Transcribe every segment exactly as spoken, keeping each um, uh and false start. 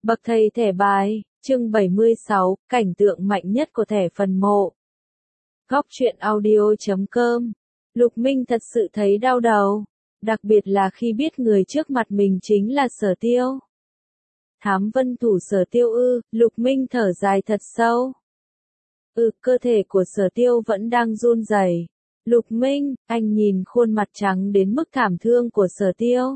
Bậc thầy thẻ bài, chương bảy mươi sáu, cảnh tượng mạnh nhất của thẻ phần mộ. Góc truyện audio chấm com. Lục Minh thật sự thấy đau đầu, đặc biệt là khi biết người trước mặt mình chính là Sở Tiêu. Thám vân thủ Sở Tiêu ư, Lục Minh thở dài thật sâu. Ừ, cơ thể của Sở Tiêu vẫn đang run rẩy. Lục Minh, anh nhìn khuôn mặt trắng đến mức thảm thương của Sở Tiêu.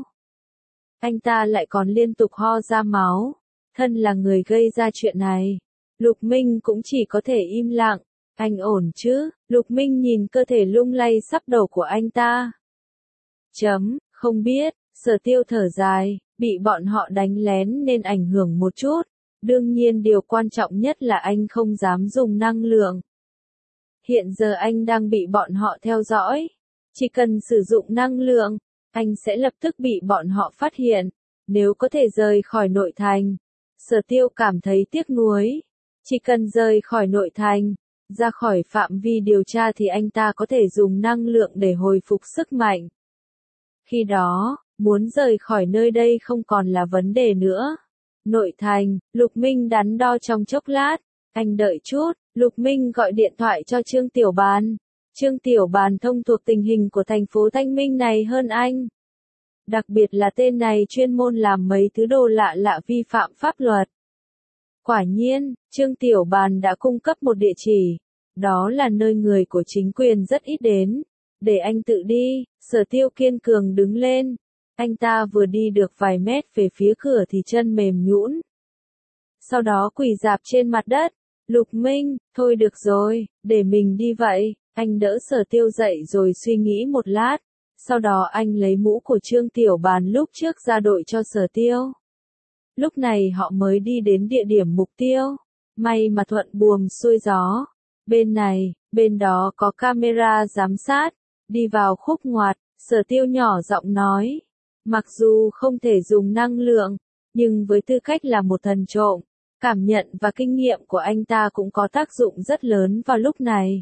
Anh ta lại còn liên tục ho ra máu. Thân là người gây ra chuyện này. Lục Minh cũng chỉ có thể im lặng. Anh ổn chứ? Lục Minh nhìn cơ thể lung lay sắp đổ của anh ta. Chấm, không biết. Sở Tiêu thở dài, bị bọn họ đánh lén nên ảnh hưởng một chút. Đương nhiên điều quan trọng nhất là anh không dám dùng năng lượng. Hiện giờ anh đang bị bọn họ theo dõi. Chỉ cần sử dụng năng lượng, anh sẽ lập tức bị bọn họ phát hiện. Nếu có thể rời khỏi nội thành. Sở Tiêu cảm thấy tiếc nuối. Chỉ cần rời khỏi nội thành, ra khỏi phạm vi điều tra thì anh ta có thể dùng năng lượng để hồi phục sức mạnh. Khi đó, muốn rời khỏi nơi đây không còn là vấn đề nữa. Nội thành, Lục Minh đắn đo trong chốc lát. Anh đợi chút, Lục Minh gọi điện thoại cho Trương Tiểu Bàn. Trương Tiểu Bàn thông thuộc tình hình của thành phố Thanh Minh này hơn anh. Đặc biệt là tên này chuyên môn làm mấy thứ đồ lạ lạ vi phạm pháp luật. Quả nhiên, Trương Tiểu Bàn đã cung cấp một địa chỉ. Đó là nơi người của chính quyền rất ít đến. Để anh tự đi. Sở Tiêu kiên cường đứng lên. Anh ta vừa đi được vài mét về phía cửa thì chân mềm nhũn. Sau đó quỳ rạp trên mặt đất. Lục Minh, thôi được rồi, để mình đi vậy. Anh đỡ Sở Tiêu dậy rồi suy nghĩ một lát. Sau đó anh lấy mũ của Trương Tiểu Bàn lúc trước ra đội cho Sở Tiêu. Lúc này họ mới đi đến địa điểm mục tiêu. May mà thuận buồm xuôi gió. Bên này, bên đó có camera giám sát. Đi vào khúc ngoặt, Sở Tiêu nhỏ giọng nói. Mặc dù không thể dùng năng lượng, nhưng với tư cách là một thần trộm, cảm nhận và kinh nghiệm của anh ta cũng có tác dụng rất lớn vào lúc này.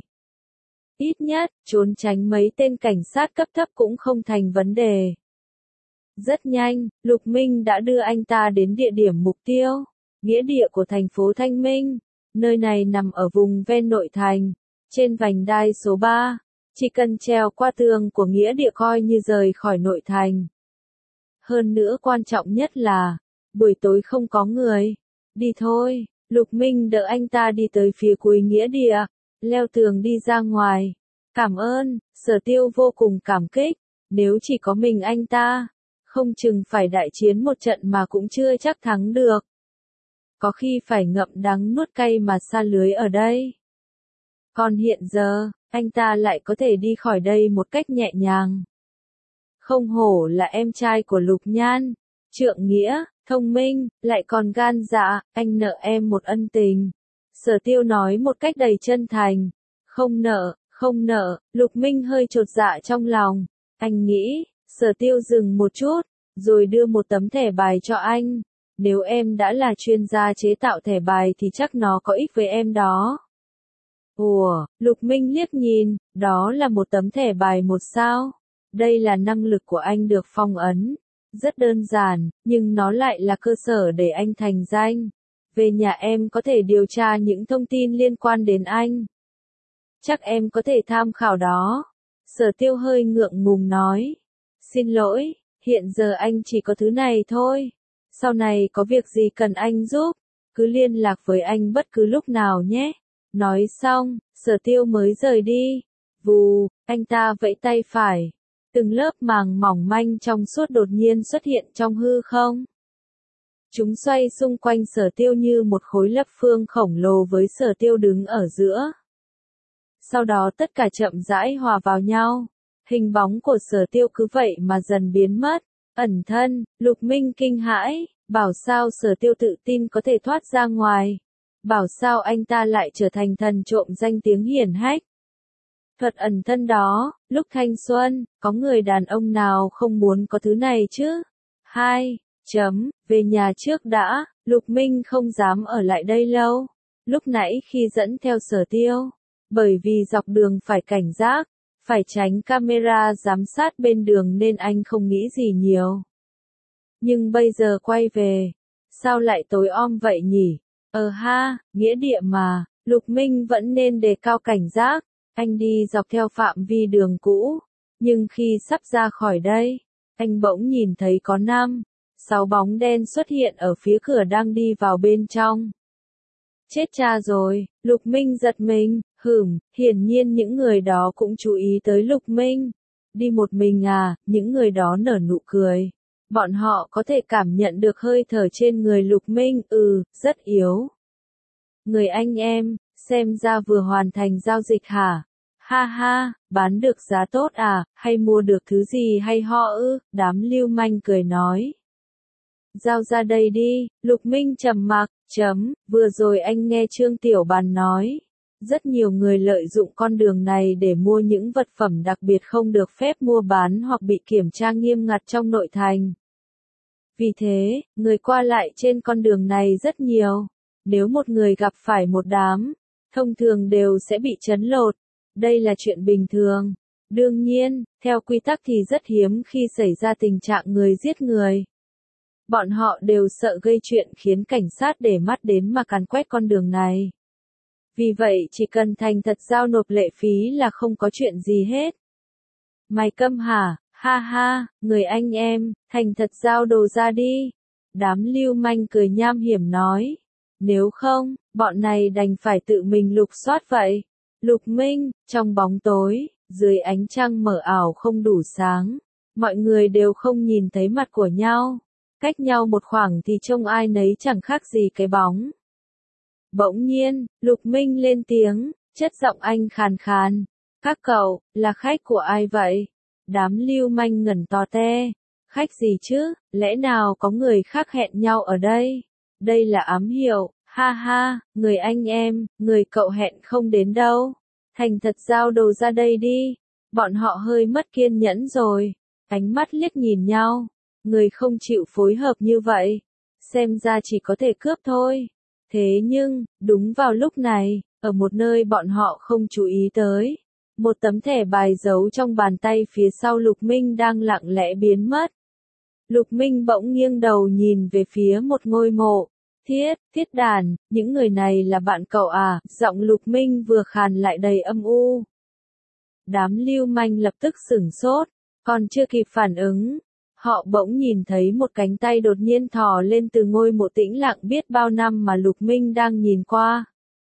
Ít nhất, trốn tránh mấy tên cảnh sát cấp thấp cũng không thành vấn đề. Rất nhanh, Lục Minh đã đưa anh ta đến địa điểm mục tiêu, nghĩa địa của thành phố Thanh Minh. Nơi này nằm ở vùng ven nội thành, trên vành đai số ba. Chỉ cần trèo qua tường của nghĩa địa coi như rời khỏi nội thành. Hơn nữa quan trọng nhất là, buổi tối không có người. Đi thôi, Lục Minh đỡ anh ta đi tới phía cuối nghĩa địa, leo tường đi ra ngoài. Cảm ơn, Sở Tiêu vô cùng cảm kích. Nếu chỉ có mình anh ta, không chừng phải đại chiến một trận mà cũng chưa chắc thắng được. Có khi phải ngậm đắng nuốt cay mà sa lưới ở đây. Còn hiện giờ, anh ta lại có thể đi khỏi đây một cách nhẹ nhàng. Không hổ là em trai của Lục Nhan, trượng nghĩa, thông minh, lại còn gan dạ, anh nợ em một ân tình. Sở Tiêu nói một cách đầy chân thành. Không nợ, không nợ, Lục Minh hơi chột dạ trong lòng. Anh nghĩ, Sở Tiêu dừng một chút, rồi đưa một tấm thẻ bài cho anh. Nếu em đã là chuyên gia chế tạo thẻ bài thì chắc nó có ích với em đó. Ủa, Lục Minh liếc nhìn, đó là một tấm thẻ bài một sao. Đây là năng lực của anh được phong ấn. Rất đơn giản, nhưng nó lại là cơ sở để anh thành danh. Về nhà em có thể điều tra những thông tin liên quan đến anh. Chắc em có thể tham khảo đó. Sở Tiêu hơi ngượng ngùng nói. Xin lỗi, hiện giờ anh chỉ có thứ này thôi. Sau này có việc gì cần anh giúp, cứ liên lạc với anh bất cứ lúc nào nhé. Nói xong, Sở Tiêu mới rời đi. Vù, anh ta vẫy tay phải. Từng lớp màng mỏng manh trong suốt đột nhiên xuất hiện trong hư không. Chúng xoay xung quanh Sở Tiêu như một khối lập phương khổng lồ với Sở Tiêu đứng ở giữa. Sau đó tất cả chậm rãi hòa vào nhau. Hình bóng của Sở Tiêu cứ vậy mà dần biến mất. Ẩn thân, Lục Minh kinh hãi, bảo sao Sở Tiêu tự tin có thể thoát ra ngoài. Bảo sao anh ta lại trở thành thần trộm danh tiếng hiển hách. Thuật ẩn thân đó, lúc thanh xuân, có người đàn ông nào không muốn có thứ này chứ? Hai, chấm, về nhà trước đã, Lục Minh không dám ở lại đây lâu. Lúc nãy khi dẫn theo Sở Tiêu, bởi vì dọc đường phải cảnh giác, phải tránh camera giám sát bên đường nên anh không nghĩ gì nhiều. Nhưng bây giờ quay về, Sao lại tối om vậy nhỉ? Ờ ha, nghĩa địa mà, Lục Minh vẫn nên đề cao cảnh giác. Anh đi dọc theo phạm vi đường cũ, nhưng khi sắp ra khỏi đây, anh bỗng nhìn thấy có năm, sáu bóng đen xuất hiện ở phía cửa đang đi vào bên trong. Chết cha rồi, Lục Minh giật mình, hửm, hiển nhiên những người đó cũng chú ý tới Lục Minh. Đi một mình à, những người đó nở nụ cười. Bọn họ có thể cảm nhận được hơi thở trên người Lục Minh, ừ, rất yếu. Người anh em, xem ra vừa hoàn thành giao dịch hả? Ha ha, bán được giá tốt à, hay mua được thứ gì hay ho ư? Đám lưu manh cười nói. Giao ra đây đi, Lục Minh trầm mặc, chấm, vừa rồi anh nghe Trương Tiểu Bàn nói. Rất nhiều người lợi dụng con đường này để mua những vật phẩm đặc biệt không được phép mua bán hoặc bị kiểm tra nghiêm ngặt trong nội thành. Vì thế, người qua lại trên con đường này rất nhiều. Nếu một người gặp phải một đám, thông thường đều sẽ bị trấn lột. Đây là chuyện bình thường. Đương nhiên, theo quy tắc thì rất hiếm khi xảy ra tình trạng người giết người. Bọn họ đều sợ gây chuyện khiến cảnh sát để mắt đến mà càn quét con đường này. Vì vậy chỉ cần thành thật giao nộp lệ phí là không có chuyện gì hết. Mày câm hả? Ha ha, người anh em, thành thật giao đồ ra đi. Đám lưu manh cười nham hiểm nói. Nếu không, bọn này đành phải tự mình lục soát vậy. Lục Minh, trong bóng tối, dưới ánh trăng mờ ảo không đủ sáng, mọi người đều không nhìn thấy mặt của nhau. Cách nhau một khoảng thì trông ai nấy chẳng khác gì cái bóng. Bỗng nhiên, Lục Minh lên tiếng, chất giọng anh khàn khàn. Các cậu, là khách của ai vậy? Đám lưu manh ngẩn to te. Khách gì chứ, lẽ nào có người khác hẹn nhau ở đây? Đây là ám hiệu, ha ha, người anh em, người cậu hẹn không đến đâu. Thành thật giao đồ ra đây đi. Bọn họ hơi mất kiên nhẫn rồi. Ánh mắt liếc nhìn nhau. Người không chịu phối hợp như vậy. Xem ra chỉ có thể cướp thôi. Thế nhưng, đúng vào lúc này, ở một nơi bọn họ không chú ý tới, một tấm thẻ bài giấu trong bàn tay phía sau Lục Minh đang lặng lẽ biến mất. Lục Minh bỗng nghiêng đầu nhìn về phía một ngôi mộ. Thiết, Thiết Đàn, những người này là bạn cậu à? Giọng Lục Minh vừa khàn lại đầy âm u. Đám lưu manh lập tức sửng sốt, còn chưa kịp phản ứng. Họ bỗng nhìn thấy một cánh tay đột nhiên thò lên từ ngôi mộ tĩnh lặng biết bao năm mà Lục Minh đang nhìn qua.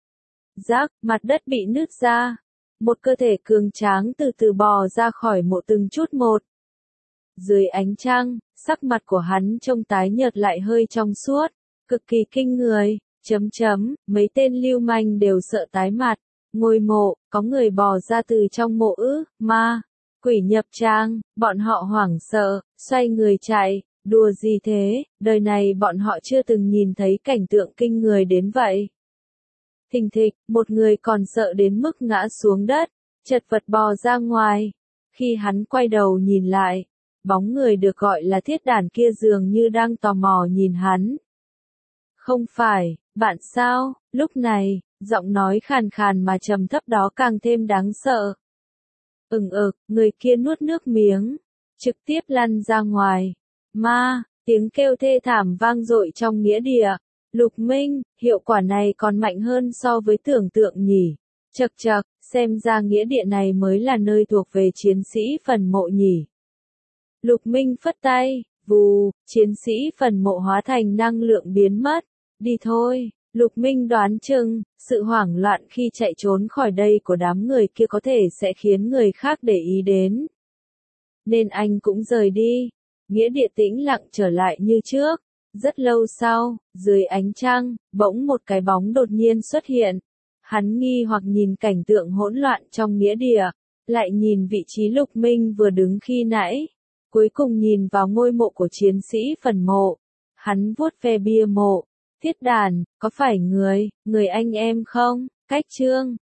Rác, mặt đất bị nứt ra. Một cơ thể cường tráng từ từ bò ra khỏi mộ từng chút một. Dưới ánh trăng, sắc mặt của hắn trông tái nhợt lại hơi trong suốt, cực kỳ kinh người, chấm chấm, mấy tên lưu manh đều sợ tái mặt. Ngôi mộ, có người bò ra từ trong mộ ư, ma. Quỷ nhập trang, bọn họ hoảng sợ, xoay người chạy, đùa gì thế, đời này bọn họ chưa từng nhìn thấy cảnh tượng kinh người đến vậy. Thình thịch, một người còn sợ đến mức ngã xuống đất, chật vật bò ra ngoài. Khi hắn quay đầu nhìn lại, bóng người được gọi là Thiết Đàn kia dường như đang tò mò nhìn hắn. Không phải, bạn sao, lúc này, giọng nói khàn khàn mà trầm thấp đó càng thêm đáng sợ. Ừng ực, người kia nuốt nước miếng, trực tiếp lăn ra ngoài. Ma, tiếng kêu thê thảm vang dội trong nghĩa địa. Lục Minh, hiệu quả này còn mạnh hơn so với tưởng tượng nhỉ. Chậc chậc, xem ra nghĩa địa này mới là nơi thuộc về chiến sĩ phần mộ nhỉ. Lục Minh phất tay, vù, chiến sĩ phần mộ hóa thành năng lượng biến mất. Đi thôi. Lục Minh đoán chừng, sự hoảng loạn khi chạy trốn khỏi đây của đám người kia có thể sẽ khiến người khác để ý đến. Nên anh cũng rời đi. Nghĩa địa tĩnh lặng trở lại như trước. Rất lâu sau, dưới ánh trăng, bỗng một cái bóng đột nhiên xuất hiện. Hắn nghi hoặc nhìn cảnh tượng hỗn loạn trong nghĩa địa, lại nhìn vị trí Lục Minh vừa đứng khi nãy. Cuối cùng nhìn vào ngôi mộ của chiến sĩ phần mộ. Hắn vuốt ve bia mộ. Thiết Đàn, có phải người, người anh em không? Cách chương